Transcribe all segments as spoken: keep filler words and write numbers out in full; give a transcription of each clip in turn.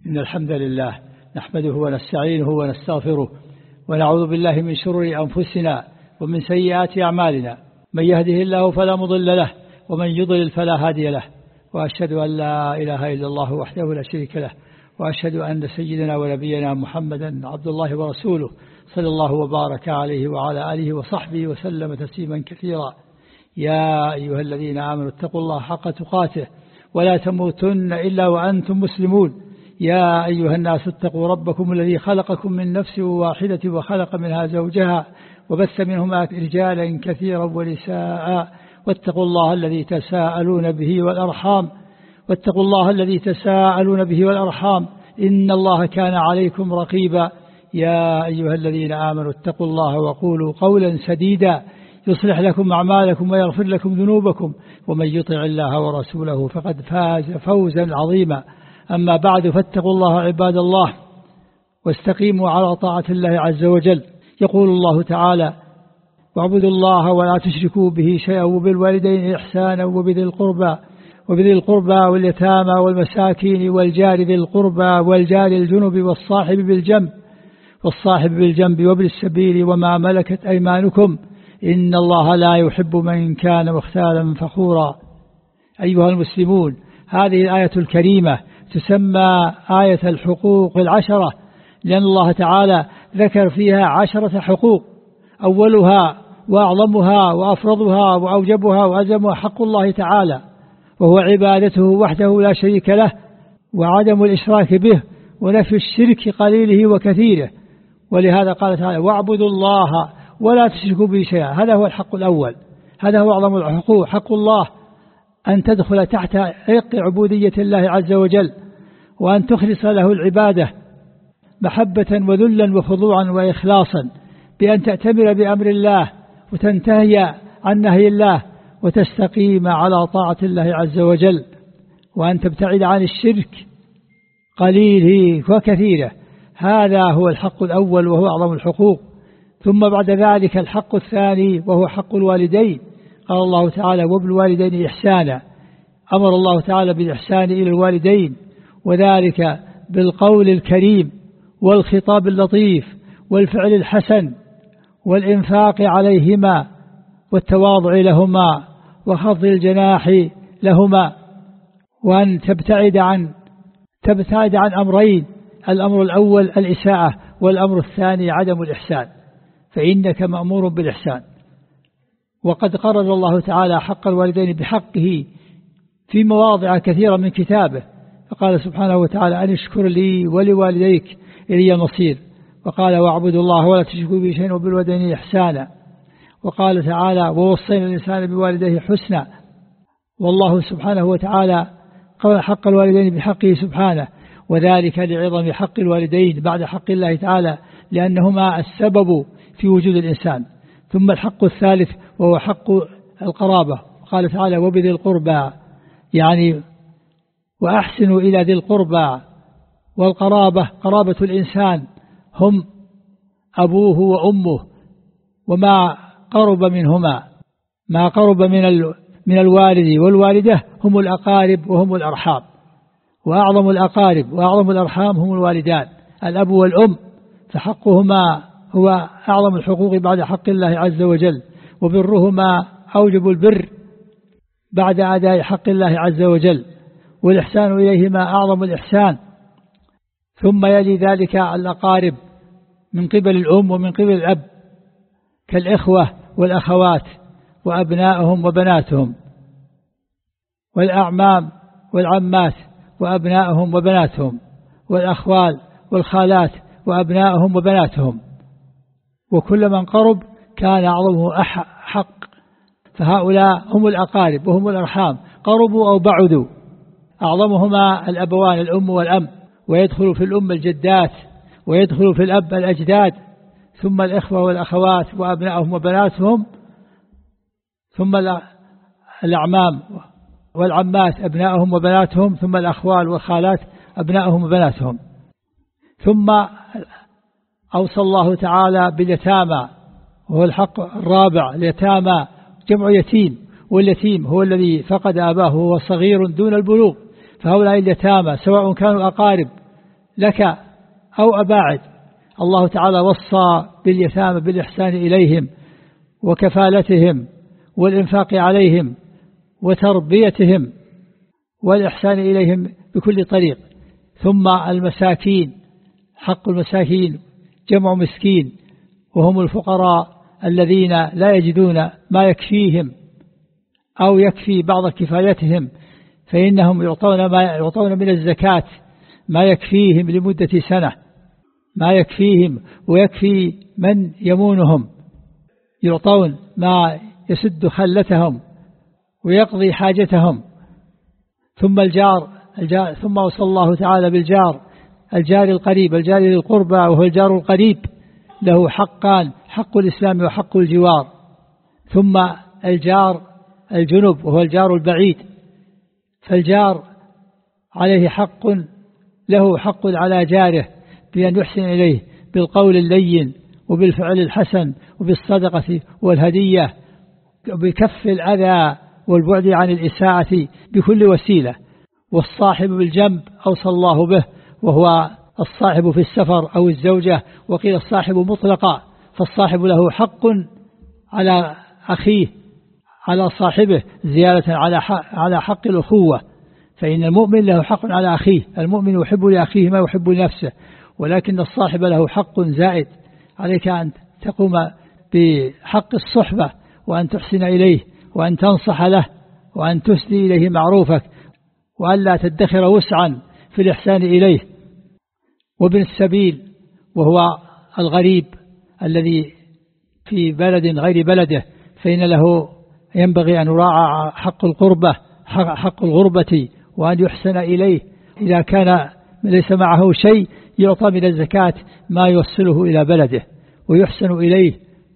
إن الحمد لله نحمده ونستعينه ونستغفره ونعوذ بالله من شرور أنفسنا ومن سيئات أعمالنا، من يهده الله فلا مضل له ومن يضلل فلا هادي له، وأشهد أن لا إله إلا الله وحده لا شريك له، وأشهد أن سيدنا ونبينا محمدا عبد الله ورسوله صلى الله وبارك عليه وعلى آله وصحبه وسلم تسليما كثيرا. يا أيها الذين آمنوا اتقوا الله حق تقاته ولا تموتن إلا وأنتم مسلمون. يا أيها الناس اتقوا ربكم الذي خلقكم من نفس واحدة وخلق منها زوجها وبث منهما رجالا كثيرا ونساء، واتقوا الله الذي تساءلون به والأرحام واتقوا الله الذي تساءلون به والأرحام إن الله كان عليكم رقيبا. يا أيها الذين آمنوا اتقوا الله وقولوا قولا سديدا يصلح لكم أعمالكم ويغفر لكم ذنوبكم، ومن يطع الله ورسوله فقد فاز فوزا عظيما. أما بعد، فاتقوا الله عباد الله واستقيموا على طاعة الله عز وجل. يقول الله تعالى: واعبدوا الله ولا تشركوا به شيئا وبالوالدين إحسانا وبذي القربى وبذي القربى واليتامى والمساكين والجار ذي القربى والجار الجنب والصاحب بالجنب والصاحب بالجنب وابن السبيل وما ملكت أيمانكم إن الله لا يحب من كان مختالا فخورا. أيها المسلمون، هذه الآية الكريمة تسمى آية الحقوق العشرة، لأن الله تعالى ذكر فيها عشرة حقوق، أولها وأعظمها وأفرضها وأوجبها وأزمها حق الله تعالى، وهو عبادته وحده لا شريك له، وعدم الإشراك به، ونفي الشرك قليله وكثيره. ولهذا قال تعالى: واعبدوا الله ولا تشركوا به شيئا. هذا هو الحق الأول، هذا هو أعظم الحقوق. حق الله أن تدخل تحت عق عبودية الله عز وجل، وأن تخلص له العبادة محبة وذلا وخضوعا وإخلاصا، بأن تأتمر بأمر الله وتنتهي عن نهي الله وتستقيم على طاعة الله عز وجل، وأن تبتعد عن الشرك قليله وكثيره. هذا هو الحق الأول وهو أعظم الحقوق. ثم بعد ذلك الحق الثاني وهو حق الوالدين. قال الله تعالى: وبالوالدين إحسانا. أمر الله تعالى بالإحسان إلى الوالدين، وذلك بالقول الكريم والخطاب اللطيف والفعل الحسن والإنفاق عليهما والتواضع لهما وخفض الجناح لهما، وأن تبتعد عن تبتعد عن أمرين: الأمر الأول الإساءة، والأمر الثاني عدم الإحسان، فإنك مأمور بالإحسان. وقد قرر الله تعالى حق الوالدين بحقه في مواضع كثيرة من كتابه، فقال سبحانه وتعالى: أن اشكر لي ولوالديك إلي المصير. وقال: واعبدوا الله ولا تشركوا به شيئا وبالوالدين إحسانا. وقال تعالى: ووصينا الإنسان بوالديه حسنا. والله سبحانه وتعالى قال حق الوالدين بحقه سبحانه، وذلك لعظم حق الوالدين بعد حق الله تعالى، لأنهما السبب في وجود الإنسان. ثم الحق الثالث وهو حق القرابة. قال تعالى: وبذي القربى، يعني وأحسنوا إلى ذي القربى. والقرابة قرابة الإنسان هم أبوه وأمه، وما قرب منهما، ما قرب من من الوالد والوالدة هم الأقارب وهم الأرحام. وأعظم الأقارب وأعظم الأرحام هم الوالدان، الأب والأم، فحقهما هو أعظم الحقوق بعد حق الله عز وجل، وبرهما أوجب البر بعد أداء حق الله عز وجل، والإحسان إليهما أعظم الإحسان. ثم يلي ذلك الأقارب من قبل الأم ومن قبل الأب، كالإخوة والأخوات وأبنائهم وبناتهم، والأعمام والعمات وأبنائهم وبناتهم، والأخوال والخالات وأبنائهم وبناتهم. وكل من قرب كان أعظمه حق، فهؤلاء هم الأقارب وهم الأرحام، قربوا أو بعدوا. أعظمهما الأبوان الأم والأم، ويدخل في الأم الجدات، ويدخل في الأب الأجداد، ثم الإخوة والأخوات وأبنائهم وبناتهم، ثم الأعمام والعمات أبنائهم وبناتهم، ثم الأخوال والخالات أبنائهم وبناتهم. ثم أوصى الله تعالى باليتامى، وهو الحق الرابع. اليتامى جمع يتيم، واليتيم هو الذي فقد أباه وهو صغير دون البلوغ، فهؤلاء اليتامى سواء كانوا أقارب لك أو أباعد. الله تعالى وصى باليتامى بالإحسان إليهم وكفالتهم والإنفاق عليهم وتربيتهم والإحسان إليهم بكل طريق. ثم المساكين، حق المساكين جمع مسكين، وهم الفقراء الذين لا يجدون ما يكفيهم أو يكفي بعض كفايتهم، فإنهم يعطون, ما يعطون من الزكاة ما يكفيهم لمدة سنة، ما يكفيهم ويكفي من يمونهم، يعطون ما يسد خلتهم ويقضي حاجتهم. ثم الجار, الجار ثم وصى الله تعالى بالجار، الجار القريب، الجار للقربى وهو الجار القريب له حقان، حق الإسلام وحق الجوار. ثم الجار الجنب وهو الجار البعيد، فالجار عليه حق، له حق على جاره بأن يحسن إليه بالقول اللين وبالفعل الحسن وبالصدقة والهدية وبكف الأذى والبعد عن الإساءة بكل وسيلة. والصاحب بالجنب أوصى الله به، وهو الصاحب في السفر أو الزوجة، وقيل الصاحب مطلقا، فالصاحب له حق على أخيه على صاحبه زيادة على حق, على حق الأخوة، فإن المؤمن له حق على أخيه، المؤمن يحب لأخيه ما يحب لنفسه، ولكن الصاحب له حق زائد. عليك أن تقوم بحق الصحبة وأن تحسن إليه وأن تنصح له وأن تسدي إليه معروفك، وأن لا تدخر وسعا في الإحسان إليه. وابن السبيل وهو الغريب الذي في بلد غير بلده، فإن له ينبغي أن يراعى حق القربة حق الغربة وأن يحسن إليه. إذا كان ليس معه شيء يعطى من الزكاة ما يوصله إلى بلده ويحسن إليه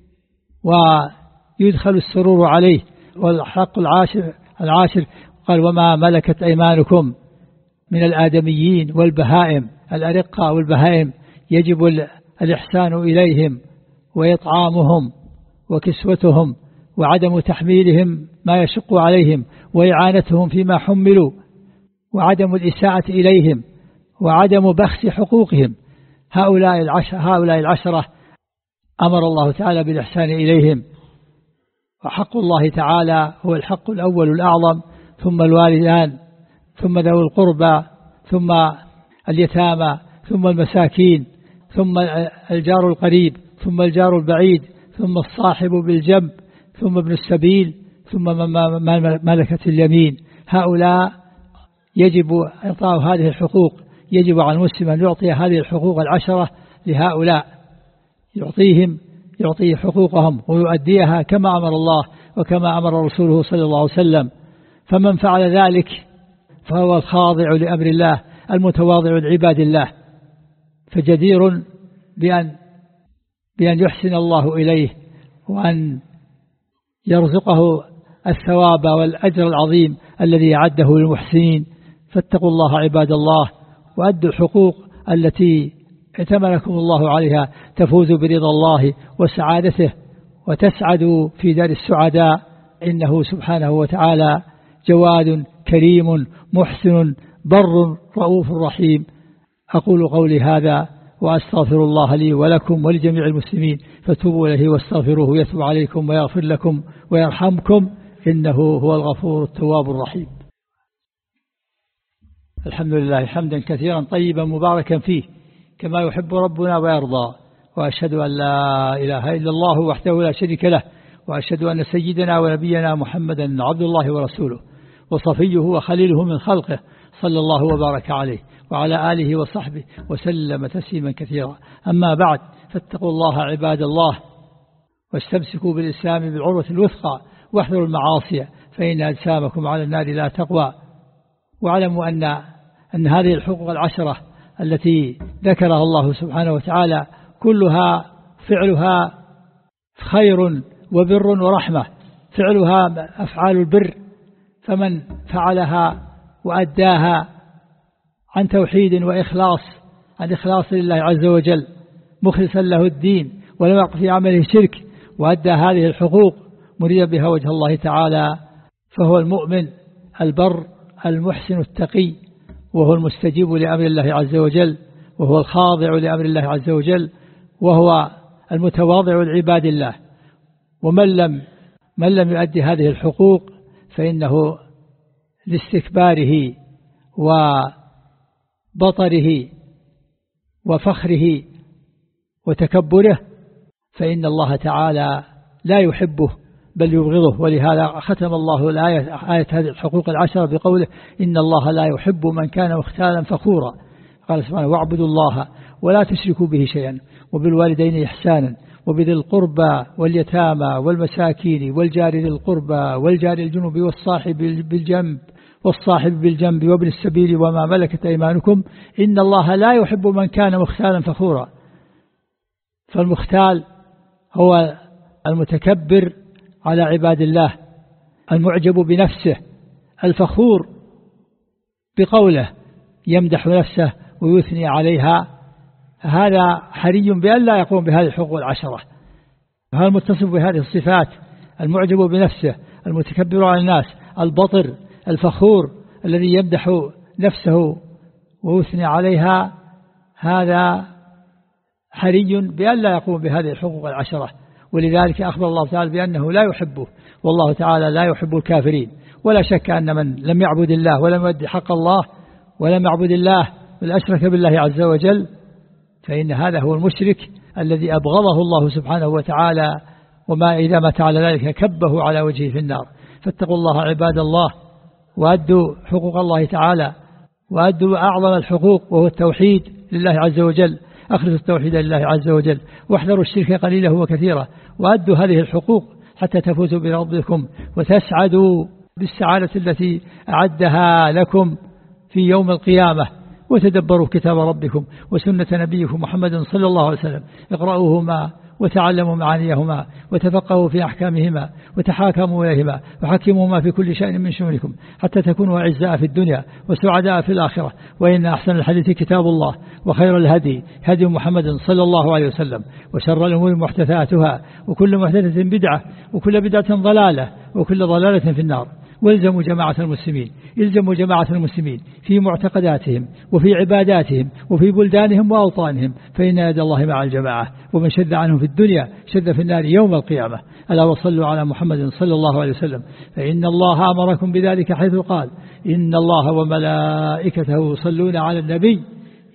ويدخل السرور عليه. والحق العاشر, العاشر قال وما ملكت أيمانكم من الآدميين والبهائم، الأرقة والبهائم يجب الإحسان إليهم وإطعامهم وكسوتهم وعدم تحميلهم ما يشق عليهم وإعانتهم فيما حملوا، وعدم الإساءة إليهم وعدم بخس حقوقهم. هؤلاء العشرة, هؤلاء العشرة أمر الله تعالى بالإحسان إليهم. وحق الله تعالى هو الحق الأول الأعظم، ثم الوالدان، ثم ذوي القربى، ثم اليتامى، ثم المساكين، ثم الجار القريب، ثم الجار البعيد، ثم الصاحب بالجنب، ثم ابن السبيل، ثم ملكة اليمين. هؤلاء يجب إعطاء هذه الحقوق، يجب على المسلم أن يعطي هذه الحقوق العشرة لهؤلاء، يعطيهم يعطي حقوقهم ويؤديها كما أمر الله وكما أمر رسوله صلى الله عليه وسلم. فمن فعل ذلك فهو الخاضع لأمر الله المتواضع لعباد الله، فجدير بأن بأن يحسن الله إليه وأن يرزقه الثواب والأجر العظيم الذي أعده للمحسنين. فاتقوا الله عباد الله وأدوا الحقوق التي ائتمنكم الله عليها، تفوزوا برضا الله وسعادته وتسعدوا في دار السعداء. إنه سبحانه وتعالى جواد كريم محسن بر رؤوف رحيم. أقول قولي هذا وأستغفر الله لي ولكم ولجميع المسلمين، فتوبوا إليه واستغفروه يتوب عليكم ويغفر لكم ويرحمكم، إنه هو الغفور التواب الرحيم. الحمد لله حمدا كثيرا طيبا مباركا فيه كما يحب ربنا ويرضى، وأشهد أن لا إله إلا الله وحده لا شريك له، وأشهد أن سيدنا ونبينا محمدا عبد الله ورسوله وصفيه وخليله من خلقه، صلى الله وبارك عليه وعلى آله وصحبه وسلم تسليما كثيرا. أما بعد، فاتقوا الله عباد الله واستمسكوا بالإسلام بالعروة الوثقى واحذروا المعاصي فإن أجسامكم على النار لا تقوى. واعلموا أن أن هذه الحقوق العشرة التي ذكرها الله سبحانه وتعالى كلها فعلها خير وبر ورحمة، فعلها أفعال البر، فمن فعلها وأداها عن توحيد وإخلاص، عن إخلاص لله عز وجل مخلصا له الدين ولم يقع في عمله شرك، وأدى هذه الحقوق مريدا بها وجه الله تعالى، فهو المؤمن البر المحسن التقي، وهو المستجيب لأمر الله عز وجل، وهو الخاضع لأمر الله عز وجل، وهو المتواضع لعباد الله. ومن لم من لم يؤدي هذه الحقوق فإنه لاستكباره وبطره وفخره وتكبره فإن الله تعالى لا يحبه بل يبغضه. ولهذا ختم الله الآية آية هذه الحقوق العشرة بقوله إن الله لا يحب من كان مختالا فخورا. قال سبحانه واعبدوا الله ولا تشركوا به شيئا وبالوالدين إحسانا وبذي القربى واليتامى والمساكين والجار ذي القربى والجار الجنوب والصاحب بالجنب والصاحب بالجنب وابن السبيل وما ملكت أيمانكم إن الله لا يحب من كان مختالا فخورا. فالمختال هو المتكبر على عباد الله، المعجب بنفسه، الفخور بقوله يمدح نفسه ويثني عليها. هذا حري بأن لا يقوم بهذه الحقوق العشرة. هذا المتصف بهذه الصفات، المعجب بنفسه، المتكبر على الناس، البطر، الفخور الذي يمدح نفسه ويثني عليها، هذا حري بأن لا يقوم بهذه الحقوق العشرة. ولذلك أخبر الله تعالى بأنه لا يحبه، والله تعالى لا يحب الكافرين. ولا شك أن من لم يعبد الله ولم يؤدي حق الله ولم يعبد الله بل أشرك بالله عز وجل فإن هذا هو المشرك الذي أبغضه الله سبحانه وتعالى، وما إذا مات على ذلك كبه على وجهه في النار. فاتقوا الله عباد الله وأدوا حقوق الله تعالى، وأدوا أعظم الحقوق وهو التوحيد لله عز وجل. أخلصوا التوحيد لله عز وجل واحذروا الشرك قليله وكثيرا، وأدوا هذه الحقوق حتى تفوزوا بربكم وتسعدوا بالسعادة التي أعدها لكم في يوم القيامة. وتدبروا كتاب ربكم وسنة نبيكم محمد صلى الله عليه وسلم، اقرأوهما وتعلموا معانيهما وتفقهوا في أحكامهما وتحاكموا إليهما وحكموهما في كل شيء من شؤونكم حتى تكونوا أعزاء في الدنيا وسعداء في الآخرة. وإن أحسن الحديث كتاب الله وخير الهدي هدي محمد صلى الله عليه وسلم وشر الأمور محدثاتها وكل محدثة بدعة وكل بدعة ضلالة وكل ضلالة في النار. والزموا جماعة المسلمين، الزموا جماعة المسلمين في معتقداتهم وفي عباداتهم وفي بلدانهم وأوطانهم، فإن يد الله مع الجماعة، ومن شذ عنهم في الدنيا شذ في النار يوم القيامة. ألا وصلوا على محمد صلى الله عليه وسلم، فإن الله أمركم بذلك حيث قال إن الله وملائكته يصلون على النبي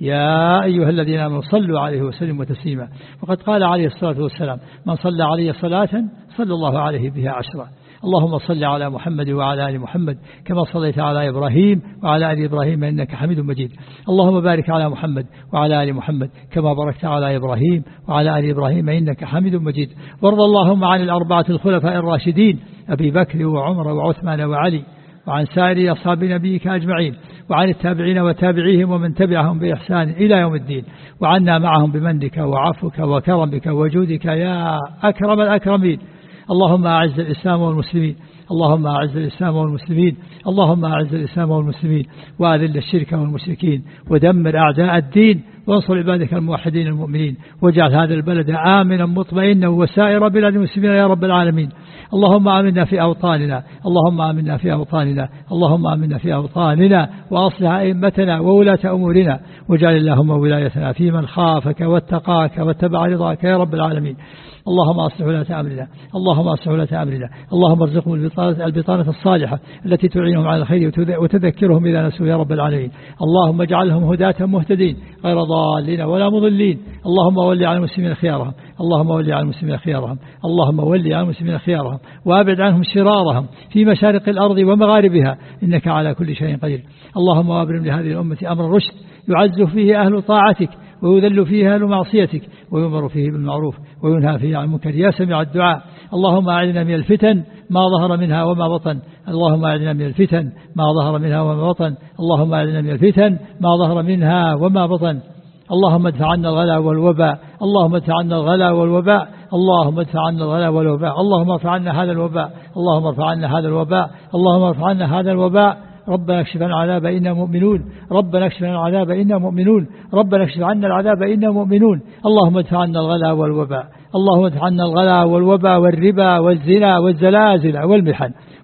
يا أيها الذين آمنوا صلوا عليه وسلموا تسليما. وقد قال عليه الصلاة والسلام من صلى عليه صلاة صلى الله عليه بها عشرا. اللهم صل على محمد وعلى آل محمد كما صليت على إبراهيم وعلى آل إبراهيم إنك حميد مجيد. اللهم بارك على محمد وعلى آل محمد كما باركت على إبراهيم وعلى آل إبراهيم إنك حميد مجيد. وارض اللهم عن الأربعة الخلفاء الراشدين أبي بكر وعمر وعثمان وعلي، وعن سائر أصحاب نبيك أجمعين، وعن التابعين وتابعيهم ومن تبعهم بإحسان إلى يوم الدين، وعنا معهم بمنك وعفوك وكرمك وجودك يا أكرم الأكرمين. اللهم أعز الإسلام والمسلمين، اللهم أعز الإسلام والمسلمين، اللهم أعز الإسلام والمسلمين، وأذل الشرك والمشركين، ودمر أعداء الدين، وانصر عبادك الموحدين المؤمنين، واجعل هذا البلد آمنا مطمئنا وسائر بلاد المسلمين يا رب العالمين. اللهم آمنا في أوطاننا، اللهم آمنا في أوطاننا، اللهم آمنا في أوطاننا، وأصلح أئمتنا وولاة أمورنا، واجعل اللهم ولايتنا في من خافك واتقاك واتبع رضاك يا رب العالمين. اللهم أصلح ولاة أمرنا، اللهم أصلح ولاة أمرنا، اللهم ارزقهم البطانة, البطانة الصالحة التي تعينهم على الخير وتذكرهم إذا نسوا يا رب العالمين. اللهم اجعلهم هداة مهتدين غير ضالين ولا مضلين. اللهم ولي على المسلمين خيارهم، اللهم ولي على المسلمين خيارهم، اللهم ولي على المسلمين خيارهم، وأبعد عنهم شرارهم في مشارق الأرض ومغاربها إنك على كل شيء قدير. اللهم وابرم لهذه الأمة أمر رشد يعز فيه أهل طاعتك ويذل فيه أهل معصيتك، ويؤمر فيه بالمعروف وينهى فيه عن المنكر يا سميع الدعاء. اللهم أعذنا من الفتن ما ظهر منها وما بطن، اللهم أعذنا من الفتن ما ظهر منها وما بطن، اللهم أعذنا من الفتن ما ظهر منها وما بطن. اللهم ادفع عنا الغلا والوباء، اللهم ادفع عنا الغلا والوباء، اللهم ادفع عنا الغلا والوباء، اللهم ارفع عنا هذا الوباء، اللهم ارفع عنا هذا الوباء، اللهم ارفع عنا هذا الوباء. ربنا اكشف عنا العذاب إنا مؤمنون، ربنا اكشف عنا العذاب إنا مؤمنون، ربنا اكشف عنا العذاب إنا مؤمنون. اللهم ادفع عنا الغلا والوباء، اللهم ادفع عنا الغلا والوباء والربا والزنا والزلازل والمحن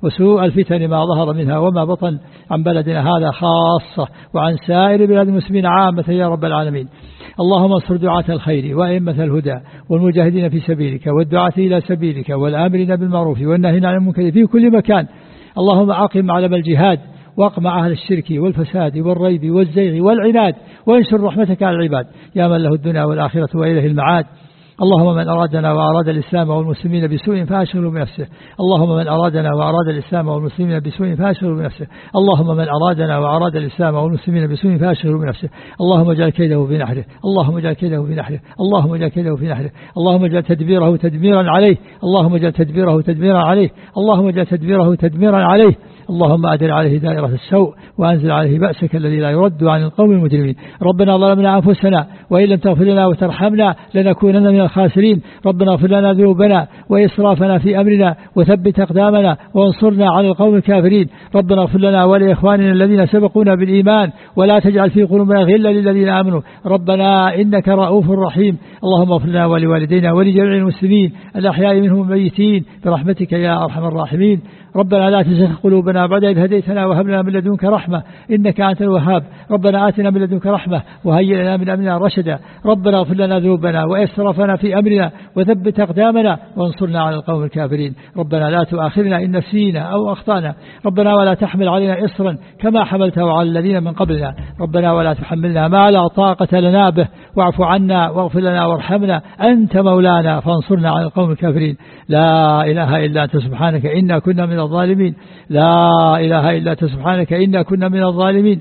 وسوء الفتن ما ظهر منها وما بطن عن بلدنا هذا خاصة وعن سائر بلاد المسلمين عامة يا رب العالمين. اللهم انصر دعاة الخير وأئمة الهدى والمجاهدين في سبيلك والدعاة إلى سبيلك والآمرين بالمعروف والناهين عن المنكر في كل مكان. اللهم أقم علم الجهاد واقمع أهل الشرك والفساد والريب والزيغ والعناد وانشر رحمتك على العباد يا من له الدنيا والآخرة وإليه المعاد. اللهم من أرادنا وأراد الإسلام والمسلمين بسوء فأشغله بنفسه. اللهم من أرادنا وأراد الإسلام والمسلمين بسوء فأشغله بنفسه. اللهم من أرادنا وأراد الإسلام والمسلمين بسوء فأشغله بنفسه. اللهم اجعل كيده في نحره. اللهم اجعل كيده في نحره. اللهم اجعل كيده في نحره. اللهم اجعل تدبيره تدميرا عليه. اللهم اجعل تدبيره تدميرا عليه. اللهم اجعل تدبيره تدميرا عليه. اللهم أدر عليه دائرة السوء وأنزل عليه بأسك الذي لا يرد عن القوم المجرمين. ربنا ظلمنا أنفسنا وإن لم تغفر لنا وترحمنا لنكونن من الخاسرين. ربنا اغفر لنا ذنوبنا وإسرافنا في أمرنا وثبت أقدامنا وانصرنا على القوم الكافرين. ربنا اغفر لنا ولإخواننا الذين سبقونا بالإيمان ولا تجعل في قلوبنا غلا للذين آمنوا ربنا إنك رؤوف رحيم. اللهم اغفر لنا ولوالدينا ولجميع المسلمين الأحياء منهم الميتين برحمتك يا أرحم الراحمين. ربنا لا تزغ قلوبنا بعد إذ هديتنا وهب لنا من لدنك رحمة إنك أنت الوهاب. ربنا آتنا من لدنك رحمة وهيئ لنا من أمرنا رشدا. ربنا اغفر لنا ذنوبنا وإسرافنا في أمرنا وثبت أقدامنا وانصرنا على القوم الكافرين. ربنا لا تؤاخذنا إن نسينا أو أخطأنا. ربنا ولا تحمل علينا إصرا كما حملته على الذين من قبلنا. ربنا ولا تحملنا ما لا طاقة لنا به واعف عنا واغفر لنا وارحمنا أنت مولانا فانصرنا على القوم الكافرين. لا إله إلا أنت سبحانك إنا كنا من الظالمين. لا إله إلا أنت سبحانك إنا كنا من الظالمين.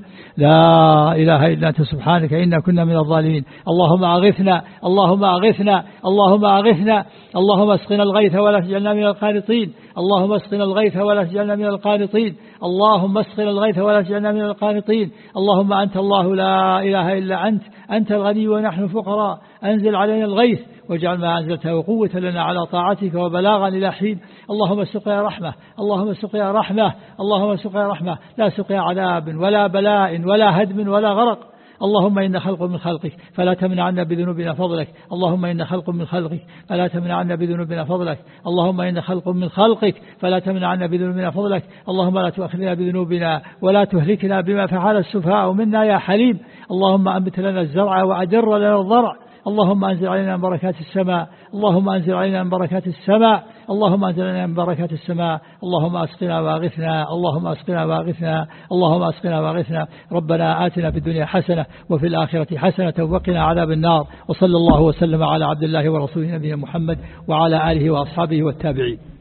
لا إله إلا أنت سبحانك إنا كنا من الظالمين. اللهم أغثنا اللهم أغثنا اللهم أغثنا. اللهم اسقنا الغيث ولا تجعلنا من القانطين. اللهم اسقنا الغيث ولا تجعلنا من القانطين. اللهم اسقنا الغيث ولا تجعلنا من القانطين. اللهم أنت الله لا إله إلا أنت أنت الغني ونحن فقراء. أنزل علينا الغيث واجعل ما أنزلته قوة لنا على طاعتك وبلاغا إلى حين. اللهم سقيا رحمة اللهم سقيا رحمة اللهم سقيا رحمة لا سقيا عذاب ولا بلاء ولا هدم ولا غرق. اللهم إن خلق من خلقك فلا تمنع عنا بذنوبنا فضلك. اللهم إن خلق من خلقك فلا تمنع عنا بذنوبنا فضلك. اللهم إن خلق من خلقك فلا تمنع عنا بذنوبنا فضلك. اللهم لا تؤاخذنا بذنوبنا ولا تهلكنا بما فعل السفهاء منا يا حليم. اللهم أنبت لنا الزرع وأجر لنا الضرع. اللهم أنزل علينا من بركات السماء. اللهم أنزل علينا من بركات السماء. اللهم أنزل علينا من بركات السماء. اللهم أسقنا واغثنا اللهم أسقنا واغثنا اللهم أسقنا واغثنا. ربنا آتنا في الدنيا حسنة وفي الآخرة حسنة وقنا عذاب النار. وصلى الله وسلم على عبد الله ورسوله نبينا محمد وعلى آله وأصحابه والتابعين.